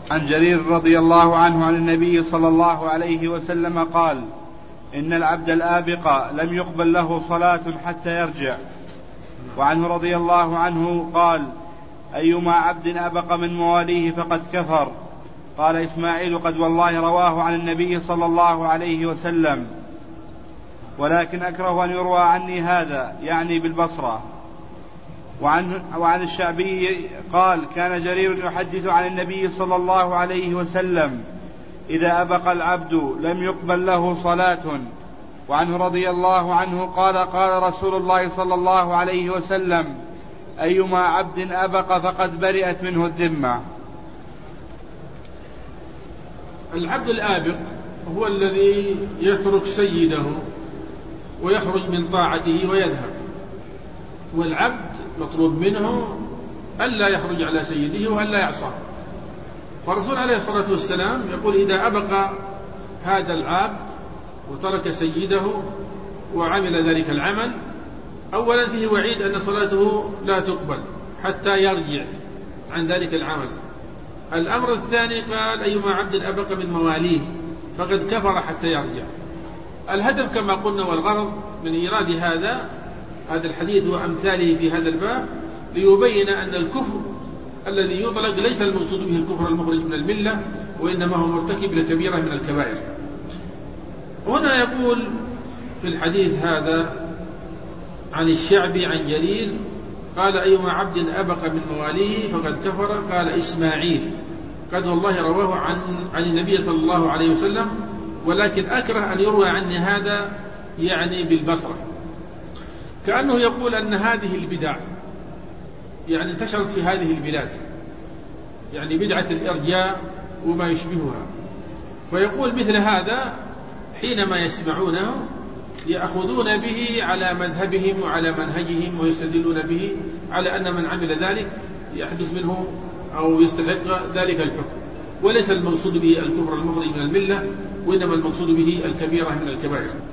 عن جرير رضي الله عنه عن النبي صلى الله عليه وسلم قال: إن العبد الآبق لم يقبل له صلاة حتى يرجع. وعنه رضي الله عنه قال: أيما عبد أبق من مواليه فقد كفر. قال إسماعيل: قد والله رواه عن النبي صلى الله عليه وسلم، ولكن أكره أن يروى عني هذا، يعني بالبصرة. وعن الشعبي قال: كان جرير يحدث عن النبي صلى الله عليه وسلم: إذا أبق العبد لم يقبل له صلاة. وعنه رضي الله عنه قال: قال رسول الله صلى الله عليه وسلم: أيما عبد أبق فقد برئت منه الذمة. العبد الآبق هو الذي يترك سيده ويخرج من طاعته ويذهب، والعبد مطلوب منه ألا يخرج على سيده وألا يعصاه. فالرسول عليه الصلاة والسلام يقول: إذا أبق هذا العبد وترك سيده وعمل ذلك العمل، أولا فيه وعيد أن صلاته لا تقبل حتى يرجع عن ذلك العمل. الأمر الثاني قال: أيما عبد أبق من مواليه فقد كفر حتى يرجع. الهدف كما قلنا والغرض من إيراد هذا الحديث وأمثاله في هذا الباب ليبين أن الكفر الذي يطلق ليس المقصود به الكفر المخرج من الملة، وإنما هو مرتكب لكبيرة من الكبائر. هنا يقول في الحديث هذا عن الشعبي عن جرير قال: أيما عبد أبق من مواليه فقد كفر. قال إسماعيل: قد والله رواه عن النبي صلى الله عليه وسلم، ولكن أكره أن يروى عني هذا، يعني بالبصرة. كأنه يقول أن هذه البدع يعني انتشرت في هذه البلاد، يعني بدعة الإرجاء وما يشبهها. فيقول مثل هذا حينما يسمعونه يأخذون به على مذهبهم وعلى منهجهم، ويستدلون به على أن من عمل ذلك يحدث منه أو يستحق ذلك الحكم، وليس المقصود به الكفر المخرج من الملة، وإنما المقصود به الكبيرة من الكبائر.